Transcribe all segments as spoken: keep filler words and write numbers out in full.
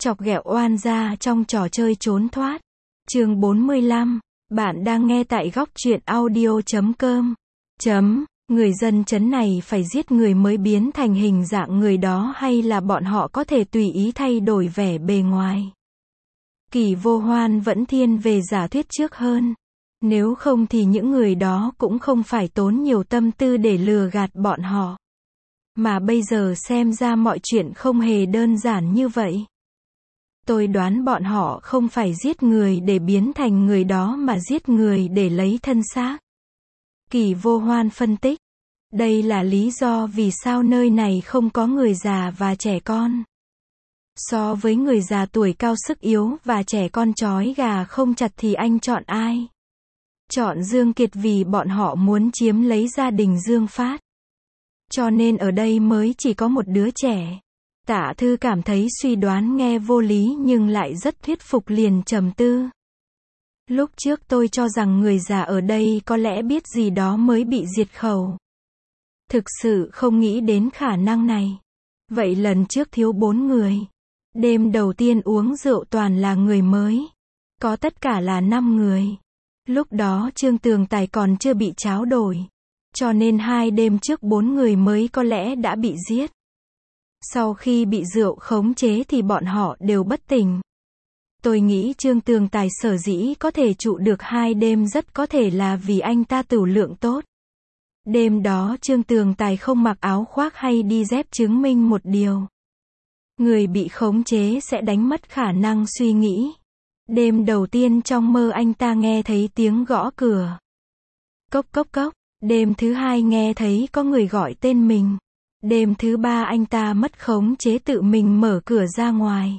Chọc ghẹo oan gia trong trò chơi trốn thoát. Chương bốn mươi lăm. Bạn đang nghe tại góc truyện audio chấm com. Chấm. Người dân chấn này phải giết người mới biến thành hình dạng người đó hay là bọn họ có thể tùy ý thay đổi vẻ bề ngoài? Kỳ Vô Hoan vẫn thiên về giả thuyết trước hơn. Nếu không thì những người đó cũng không phải tốn nhiều tâm tư để lừa gạt bọn họ. Mà bây giờ xem ra mọi chuyện không hề đơn giản như vậy. Tôi đoán bọn họ không phải giết người để biến thành người đó mà giết người để lấy thân xác. Kỳ Vô Hoan phân tích. Đây là lý do vì sao nơi này không có người già và trẻ con. So với người già tuổi cao sức yếu và trẻ con trói gà không chặt thì anh chọn ai? Chọn Dương Kiệt vì bọn họ muốn chiếm lấy gia đình Dương Phát. Cho nên ở đây mới chỉ có một đứa trẻ. Tạ Thư cảm thấy suy đoán nghe vô lý nhưng lại rất thuyết phục, liền trầm tư. Lúc trước tôi cho rằng người già ở đây có lẽ biết gì đó mới bị diệt khẩu. Thực sự không nghĩ đến khả năng này. Vậy lần trước thiếu bốn người. Đêm đầu tiên uống rượu toàn là người mới. Có tất cả là năm người. Lúc đó Trương Tường Tài còn chưa bị tráo đổi. Cho nên hai đêm trước bốn người mới có lẽ đã bị giết. Sau khi bị rượu khống chế thì bọn họ đều bất tỉnh. Tôi nghĩ Trương Tường Tài sở dĩ có thể trụ được hai đêm rất có thể là vì anh ta tửu lượng tốt. Đêm đó Trương Tường Tài không mặc áo khoác hay đi dép chứng minh một điều. Người bị khống chế sẽ đánh mất khả năng suy nghĩ. Đêm đầu tiên trong mơ anh ta nghe thấy tiếng gõ cửa. Cốc cốc cốc. Đêm thứ hai nghe thấy có người gọi tên mình. Đêm thứ ba anh ta mất khống chế tự mình mở cửa ra ngoài.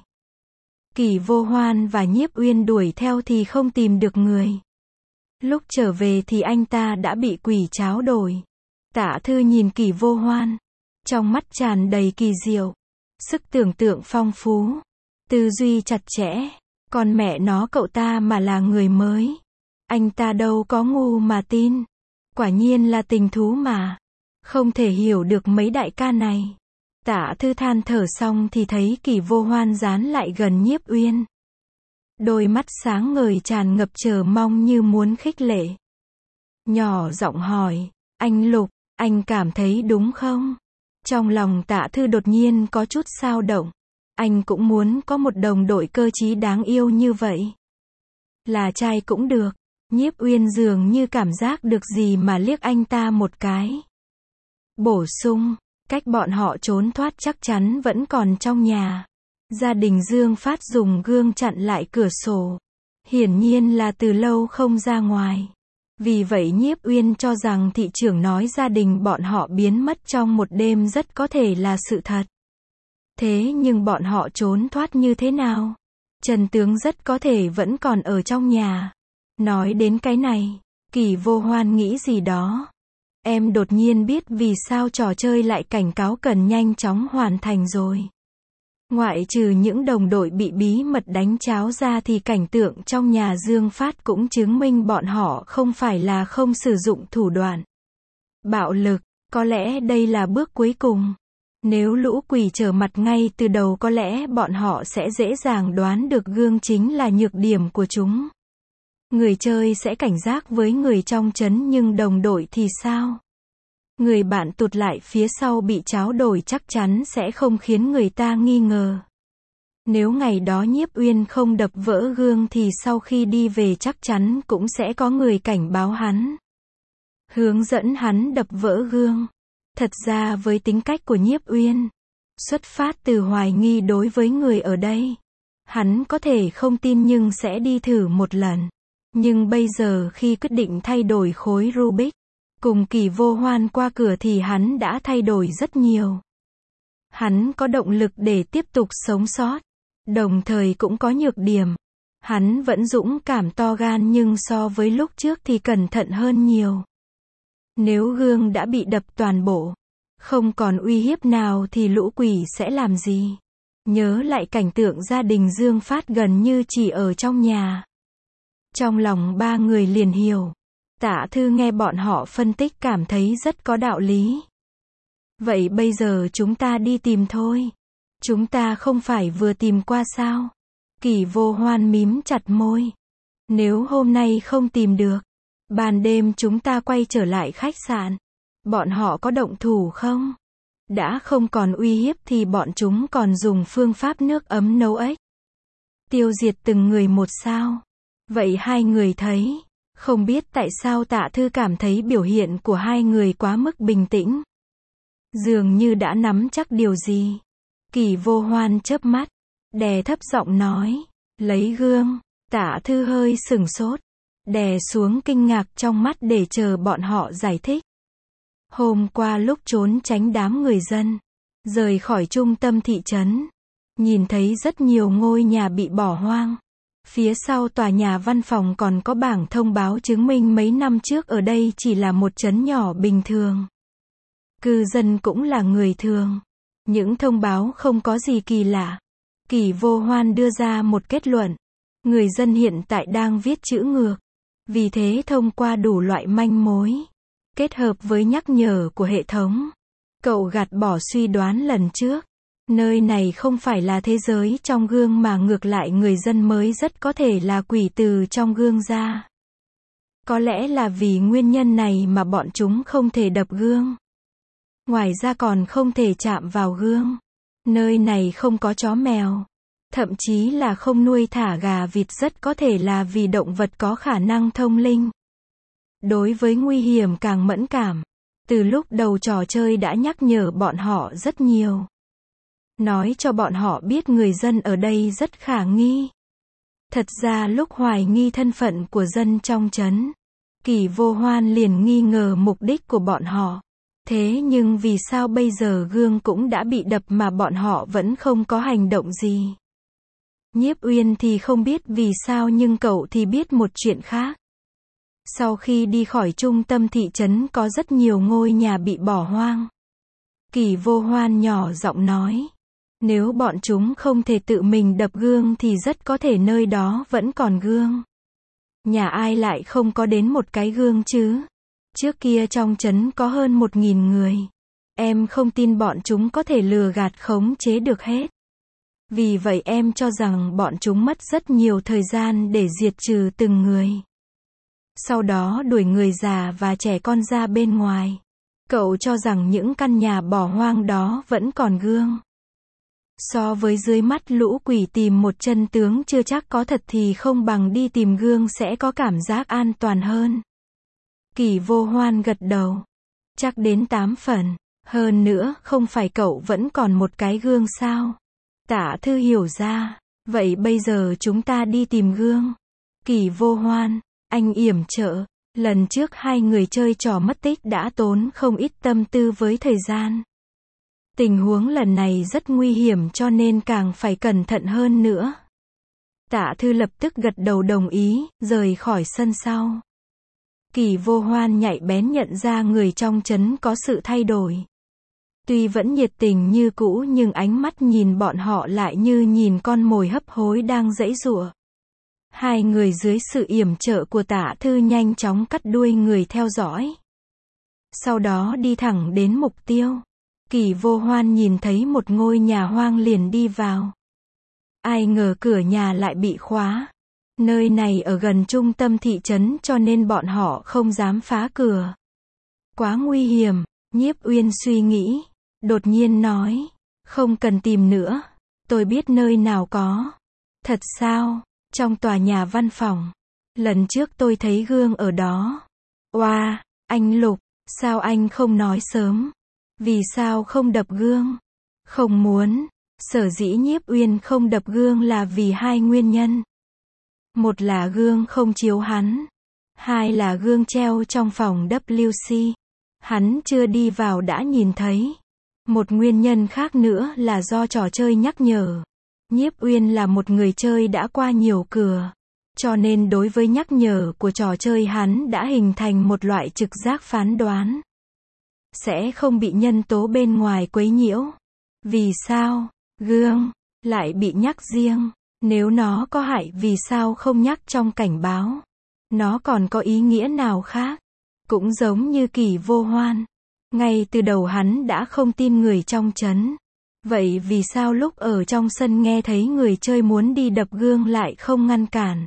Kỳ Vô Hoan và Nhiếp Uyên đuổi theo thì không tìm được người. Lúc trở về thì anh ta đã bị quỷ tráo đổi. Tạ Thư nhìn Kỳ Vô Hoan. Trong mắt tràn đầy kỳ diệu. Sức tưởng tượng phong phú. Tư duy chặt chẽ. Còn mẹ nó cậu ta mà là người mới. Anh ta đâu có ngu mà tin. Quả nhiên là tình thú mà. Không thể hiểu được mấy đại ca này. Tạ Thư than thở xong thì thấy Kỳ Vô Hoan dán lại gần Nhiếp Uyên. Đôi mắt sáng ngời tràn ngập chờ mong như muốn khích lệ. Nhỏ giọng hỏi, anh Lục, anh cảm thấy đúng không? Trong lòng Tạ Thư đột nhiên có chút xao động. Anh cũng muốn có một đồng đội cơ trí đáng yêu như vậy. Là trai cũng được. Nhiếp Uyên dường như cảm giác được gì mà liếc anh ta một cái. Bổ sung, cách bọn họ trốn thoát chắc chắn vẫn còn trong nhà. Gia đình Dương Phát dùng gương chặn lại cửa sổ. Hiển nhiên là từ lâu không ra ngoài. Vì vậy Nhiếp Uyên cho rằng thị trưởng nói gia đình bọn họ biến mất trong một đêm rất có thể là sự thật. Thế nhưng bọn họ trốn thoát như thế nào? Trần Tướng rất có thể vẫn còn ở trong nhà. Nói đến cái này, Kỳ Vô Hoan nghĩ gì đó. Em đột nhiên biết vì sao trò chơi lại cảnh cáo cần nhanh chóng hoàn thành rồi. Ngoại trừ những đồng đội bị bí mật đánh cháo ra thì cảnh tượng trong nhà Dương Phát cũng chứng minh bọn họ không phải là không sử dụng thủ đoạn bạo lực. Có lẽ đây là bước cuối cùng. Nếu lũ quỷ trở mặt ngay từ đầu có lẽ bọn họ sẽ dễ dàng đoán được gương chính là nhược điểm của chúng. Người chơi sẽ cảnh giác với người trong trấn nhưng đồng đội thì sao? Người bạn tụt lại phía sau bị tráo đổi chắc chắn sẽ không khiến người ta nghi ngờ. Nếu ngày đó Nhiếp Uyên không đập vỡ gương thì sau khi đi về chắc chắn cũng sẽ có người cảnh báo hắn. Hướng dẫn hắn đập vỡ gương. Thật ra với tính cách của Nhiếp Uyên, xuất phát từ hoài nghi đối với người ở đây, hắn có thể không tin nhưng sẽ đi thử một lần. Nhưng bây giờ khi quyết định thay đổi khối Rubik, cùng Kỳ Vô Hoan qua cửa thì hắn đã thay đổi rất nhiều. Hắn có động lực để tiếp tục sống sót, đồng thời cũng có nhược điểm. Hắn vẫn dũng cảm to gan nhưng so với lúc trước thì cẩn thận hơn nhiều. Nếu gương đã bị đập toàn bộ, không còn uy hiếp nào thì lũ quỷ sẽ làm gì? Nhớ lại cảnh tượng gia đình Dương Phát gần như chỉ ở trong nhà. Trong lòng ba người liền hiểu. Tạ Thư nghe bọn họ phân tích cảm thấy rất có đạo lý. Vậy bây giờ chúng ta đi tìm thôi. Chúng ta không phải vừa tìm qua sao? Kỷ Vô Hoan mím chặt môi. Nếu hôm nay không tìm được, ban đêm chúng ta quay trở lại khách sạn. Bọn họ có động thủ không? Đã không còn uy hiếp thì bọn chúng còn dùng phương pháp nước ấm nấu ếch. Tiêu diệt từng người một sao? Vậy hai người thấy, không biết tại sao Tạ Thư cảm thấy biểu hiện của hai người quá mức bình tĩnh. Dường như đã nắm chắc điều gì. Kỷ Vô Hoan chớp mắt, đè thấp giọng nói, lấy gương. Tạ Thư hơi sửng sốt, đè xuống kinh ngạc trong mắt để chờ bọn họ giải thích. Hôm qua lúc trốn tránh đám người dân, rời khỏi trung tâm thị trấn, nhìn thấy rất nhiều ngôi nhà bị bỏ hoang. Phía sau tòa nhà văn phòng còn có bảng thông báo chứng minh mấy năm trước ở đây chỉ là một trấn nhỏ bình thường. Cư dân cũng là người thường. Những thông báo không có gì kỳ lạ. Kỷ Vô Hoan đưa ra một kết luận. Người dân hiện tại đang viết chữ ngược. Vì thế thông qua đủ loại manh mối, kết hợp với nhắc nhở của hệ thống, cậu gạt bỏ suy đoán lần trước. Nơi này không phải là thế giới trong gương mà ngược lại người dân mới rất có thể là quỷ từ trong gương ra. Có lẽ là vì nguyên nhân này mà bọn chúng không thể đập gương. Ngoài ra còn không thể chạm vào gương. Nơi này không có chó mèo. Thậm chí là không nuôi thả gà vịt, rất có thể là vì động vật có khả năng thông linh. Đối với nguy hiểm càng mẫn cảm. Từ lúc đầu trò chơi đã nhắc nhở bọn họ rất nhiều. Nói cho bọn họ biết người dân ở đây rất khả nghi. Thật ra lúc hoài nghi thân phận của dân trong trấn, Kỷ Vô Hoan liền nghi ngờ mục đích của bọn họ. Thế nhưng vì sao bây giờ gương cũng đã bị đập mà bọn họ vẫn không có hành động gì? Nhiếp Uyên thì không biết vì sao nhưng cậu thì biết một chuyện khác. Sau khi đi khỏi trung tâm thị trấn có rất nhiều ngôi nhà bị bỏ hoang. Kỷ Vô Hoan nhỏ giọng nói. Nếu bọn chúng không thể tự mình đập gương thì rất có thể nơi đó vẫn còn gương. Nhà ai lại không có đến một cái gương chứ? Trước kia trong trấn có hơn một nghìn người. Em không tin bọn chúng có thể lừa gạt khống chế được hết. Vì vậy em cho rằng bọn chúng mất rất nhiều thời gian để diệt trừ từng người. Sau đó đuổi người già và trẻ con ra bên ngoài. Cậu cho rằng những căn nhà bỏ hoang đó vẫn còn gương. So với dưới mắt lũ quỷ tìm một chân tướng chưa chắc có thật thì không bằng đi tìm gương sẽ có cảm giác an toàn hơn. Kỷ Vô Hoan gật đầu. Chắc đến tám phần. Hơn nữa, không phải cậu vẫn còn một cái gương sao? Tạ Thư hiểu ra. Vậy bây giờ chúng ta đi tìm gương. Kỷ Vô Hoan, anh yểm trợ. Lần trước hai người chơi trò mất tích đã tốn không ít tâm tư với thời gian. Tình huống lần này rất nguy hiểm cho nên càng phải cẩn thận hơn nữa. Tạ Thư lập tức gật đầu đồng ý, rời khỏi sân sau. Kỷ Vô Hoan nhạy bén nhận ra người trong trấn có sự thay đổi. Tuy vẫn nhiệt tình như cũ nhưng ánh mắt nhìn bọn họ lại như nhìn con mồi hấp hối đang giãy giụa. Hai người dưới sự yểm trợ của Tạ Thư nhanh chóng cắt đuôi người theo dõi. Sau đó đi thẳng đến mục tiêu. Kỷ Vô Hoan nhìn thấy một ngôi nhà hoang liền đi vào. Ai ngờ cửa nhà lại bị khóa. Nơi này ở gần trung tâm thị trấn cho nên bọn họ không dám phá cửa. Quá nguy hiểm, Nhiếp Uyên suy nghĩ. Đột nhiên nói. Không cần tìm nữa. Tôi biết nơi nào có. Thật sao? Trong tòa nhà văn phòng. Lần trước tôi thấy gương ở đó. Oa, wow, anh Lục, sao anh không nói sớm? Vì sao không đập gương? Không muốn. Sở dĩ Nhiếp Uyên không đập gương là vì hai nguyên nhân. Một là gương không chiếu hắn. Hai là gương treo trong phòng W C. Hắn chưa đi vào đã nhìn thấy. Một nguyên nhân khác nữa là do trò chơi nhắc nhở. Nhiếp Uyên là một người chơi đã qua nhiều cửa. Cho nên đối với nhắc nhở của trò chơi hắn đã hình thành một loại trực giác phán đoán. Sẽ không bị nhân tố bên ngoài quấy nhiễu. Vì sao? Gương lại bị nhắc riêng. Nếu nó có hại vì sao không nhắc trong cảnh báo? Nó còn có ý nghĩa nào khác? Cũng giống như Kỷ Vô Hoan. Ngay từ đầu hắn đã không tin người trong trấn. Vậy vì sao lúc ở trong sân nghe thấy người chơi muốn đi đập gương lại không ngăn cản?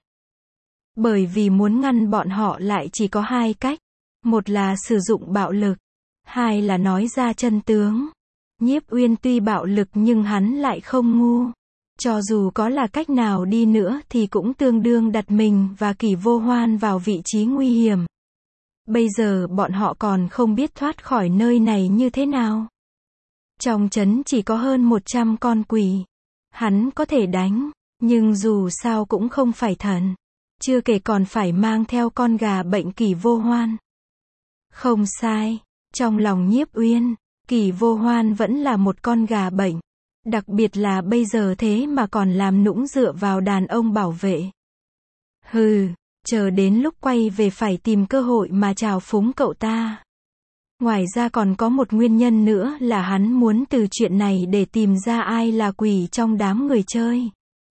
Bởi vì muốn ngăn bọn họ lại chỉ có hai cách. Một là sử dụng bạo lực. Hai là nói ra chân tướng. Nhiếp Uyên tuy bạo lực nhưng hắn lại không ngu. Cho dù có là cách nào đi nữa thì cũng tương đương đặt mình và Kỷ Vô Hoan vào vị trí nguy hiểm. Bây giờ bọn họ còn không biết thoát khỏi nơi này như thế nào. Trong trấn chỉ có hơn một trăm con quỷ. Hắn có thể đánh, nhưng dù sao cũng không phải thần. Chưa kể còn phải mang theo con gà bệnh Kỷ Vô Hoan. Không sai, trong lòng Nhiếp Uyên, Kỷ Vô Hoan vẫn là một con gà bệnh. Đặc biệt là bây giờ thế mà còn làm nũng dựa vào đàn ông bảo vệ. Hừ, chờ đến lúc quay về phải tìm cơ hội mà trào phúng cậu ta. Ngoài ra còn có một nguyên nhân nữa là hắn muốn từ chuyện này để tìm ra ai là quỷ trong đám người chơi.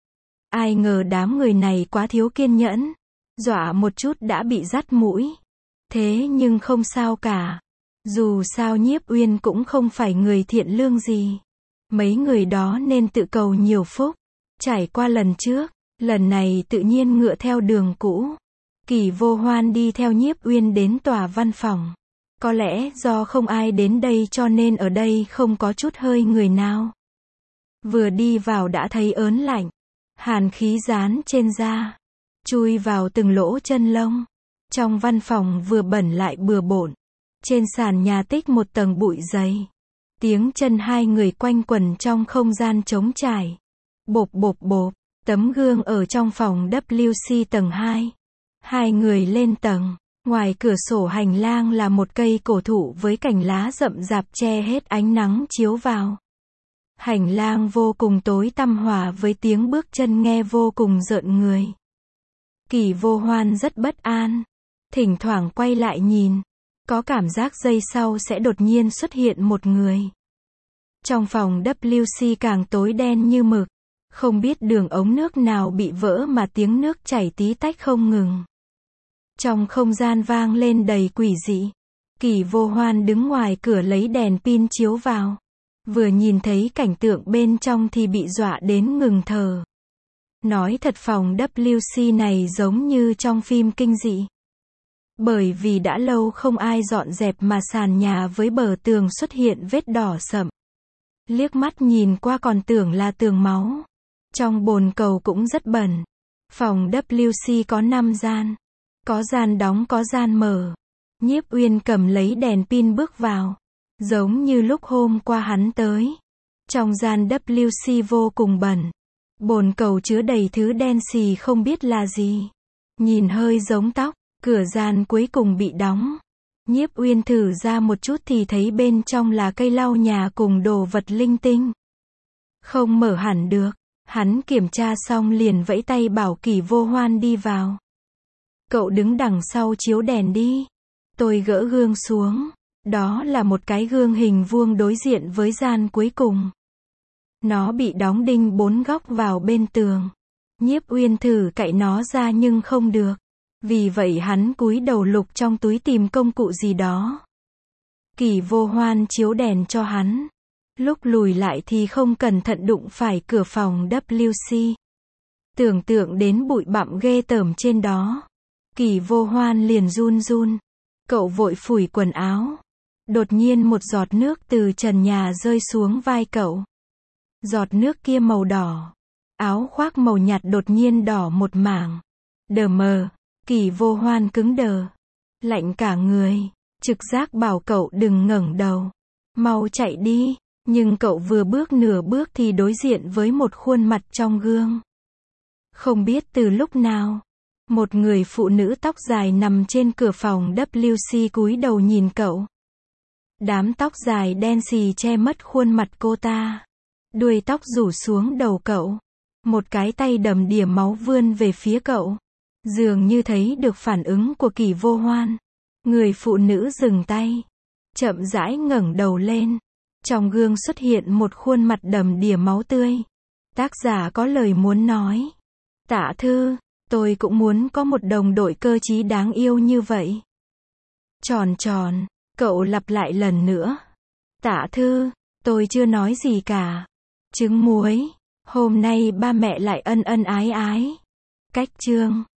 Ai ngờ đám người này quá thiếu kiên nhẫn, dọa một chút đã bị dắt mũi. Thế nhưng không sao cả. Dù sao Nhiếp Uyên cũng không phải người thiện lương gì. Mấy người đó nên tự cầu nhiều phúc. Trải qua lần trước, lần này tự nhiên ngựa theo đường cũ. Kỷ Vô Hoan đi theo Nhiếp Uyên đến tòa văn phòng. Có lẽ do không ai đến đây cho nên ở đây không có chút hơi người nào. Vừa đi vào đã thấy ớn lạnh. Hàn khí dán trên da. Chui vào từng lỗ chân lông. Trong văn phòng vừa bẩn lại bừa bộn. Trên sàn nhà tích một tầng bụi dày. Tiếng chân hai người quanh quẩn trong không gian trống trải. Bộp bộp bộp. Tấm gương ở trong phòng W C tầng hai. Hai người lên tầng. Ngoài cửa sổ hành lang là một cây cổ thụ với cành lá rậm rạp che hết ánh nắng chiếu vào. Hành lang vô cùng tối tăm hòa với tiếng bước chân nghe vô cùng rợn người. Kỷ Vô Hoan rất bất an. Thỉnh thoảng quay lại nhìn. Có cảm giác giây sau sẽ đột nhiên xuất hiện một người. Trong phòng W C càng tối đen như mực. Không biết đường ống nước nào bị vỡ mà tiếng nước chảy tí tách không ngừng. Trong không gian vang lên đầy quỷ dị. Kỷ Vô Hoan đứng ngoài cửa lấy đèn pin chiếu vào. Vừa nhìn thấy cảnh tượng bên trong thì bị dọa đến ngừng thở. Nói thật phòng W C này giống như trong phim kinh dị. Bởi vì đã lâu không ai dọn dẹp mà sàn nhà với bờ tường xuất hiện vết đỏ sậm. Liếc mắt nhìn qua còn tưởng là tường máu. Trong bồn cầu cũng rất bẩn. Phòng W C có năm gian. Có gian đóng có gian mở. Nhiếp Uyên cầm lấy đèn pin bước vào. Giống như lúc hôm qua hắn tới. Trong gian W C vô cùng bẩn. Bồn cầu chứa đầy thứ đen xì không biết là gì. Nhìn hơi giống tóc. Cửa gian cuối cùng bị đóng. Nhiếp Uyên thử ra một chút thì thấy bên trong là cây lau nhà cùng đồ vật linh tinh. Không mở hẳn được. Hắn kiểm tra xong liền vẫy tay bảo Kỷ Vô Hoan đi vào. Cậu đứng đằng sau chiếu đèn đi. Tôi gỡ gương xuống. Đó là một cái gương hình vuông đối diện với gian cuối cùng. Nó bị đóng đinh bốn góc vào bên tường. Nhiếp Uyên thử cạy nó ra nhưng không được. Vì vậy hắn cúi đầu lục trong túi tìm công cụ gì đó. Kỷ Vô Hoan chiếu đèn cho hắn. Lúc lùi lại thì không cẩn thận đụng phải cửa phòng W C. Tưởng tượng đến bụi bặm ghê tởm trên đó. Kỷ Vô Hoan liền run run. Cậu vội phủi quần áo. Đột nhiên một giọt nước từ trần nhà rơi xuống vai cậu. Giọt nước kia màu đỏ. Áo khoác màu nhạt đột nhiên đỏ một mảng. Đờ mờ. Kỷ Vô Hoan cứng đờ. Lạnh cả người. Trực giác bảo cậu đừng ngẩng đầu. Mau chạy đi. Nhưng cậu vừa bước nửa bước thì đối diện với một khuôn mặt trong gương. Không biết từ lúc nào. Một người phụ nữ tóc dài nằm trên cửa phòng W C cúi đầu nhìn cậu. Đám tóc dài đen xì che mất khuôn mặt cô ta. Đuôi tóc rủ xuống đầu cậu. Một cái tay đầm đìa máu vươn về phía cậu. Dường như thấy được phản ứng của Kỷ Vô Hoan. Người phụ nữ dừng tay. Chậm rãi ngẩng đầu lên. Trong gương xuất hiện một khuôn mặt đầm đìa máu tươi. Tác giả có lời muốn nói. Tạ Thư, tôi cũng muốn có một đồng đội cơ trí đáng yêu như vậy. Tròn tròn, cậu lặp lại lần nữa. Tạ Thư, tôi chưa nói gì cả. Trứng muối. Hôm nay ba mẹ lại ân ân ái ái. Cách chương